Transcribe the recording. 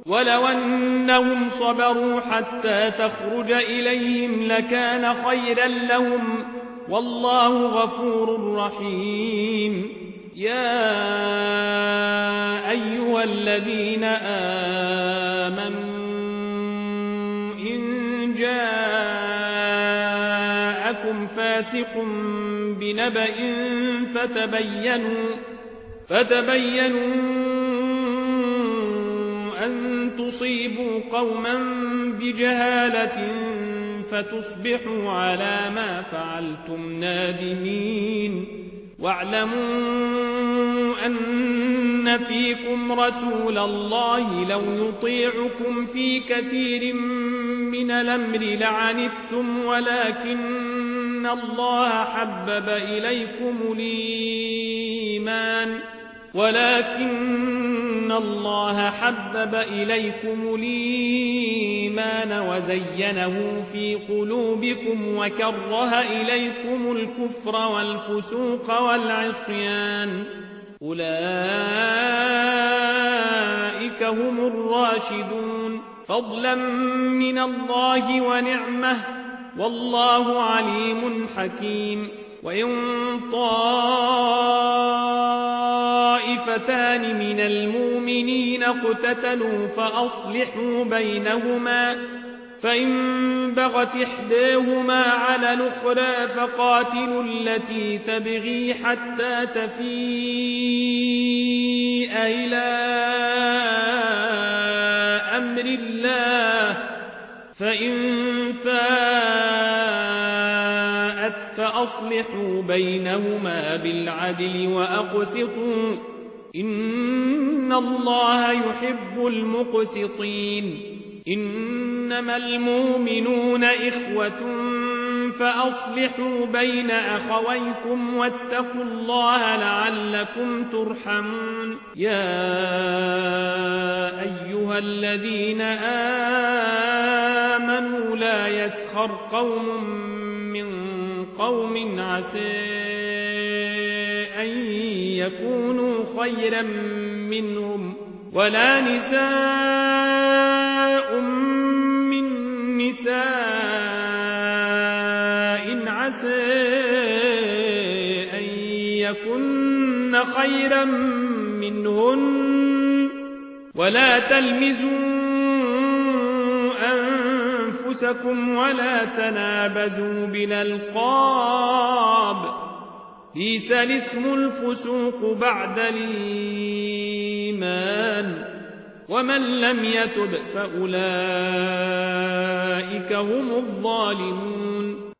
ولو أنهم صبروا حتى تخرج إليهم لكان خيرا لهم والله غفور رحيم. يا أيها الذين آمنوا إن جاءكم فاسق بنبأ فتبينوا أن تصيبوا قوما بجهالة فتصبحوا على ما فعلتم نادمين. واعلموا أن فيكم رسول الله لو يطيعكم في كثير من الأمر لعنتم ولكن الله حبب إليكم الإيمان وزينه في قلوبكم وكره إليكم الكفر والفسوق والعصيان أولئك هم الراشدون فضلا من الله ونعمه والله عليم حكيم. وإن طائفتان من المؤمنين اقتتلوا فأصلحوا بينهما فإن بغت إحداهما على الأخرى فقاتلوا التي تبغي حتى تفيء إلى أمر الله فإن فاءت فأصلحوا بينهما بالعدل وأقسطوا إن الله يحب المقسطين. إنما المؤمنون إخوة فأصلحوا بين أخويكم واتقوا الله لعلكم ترحمون. يا أيها الذين آمنوا لا يسخر قوم من قوم عسى أن يكونوا خيرا منهم ولا نساء من نساء عسى أن يكن خيرا منهن ولا تلمزوا أنفسكم ولا تنابزوا بالألقاب بئس الاسم الفسوق بعد الإيمان ومن لم يتب فأولئك هم الظالمون.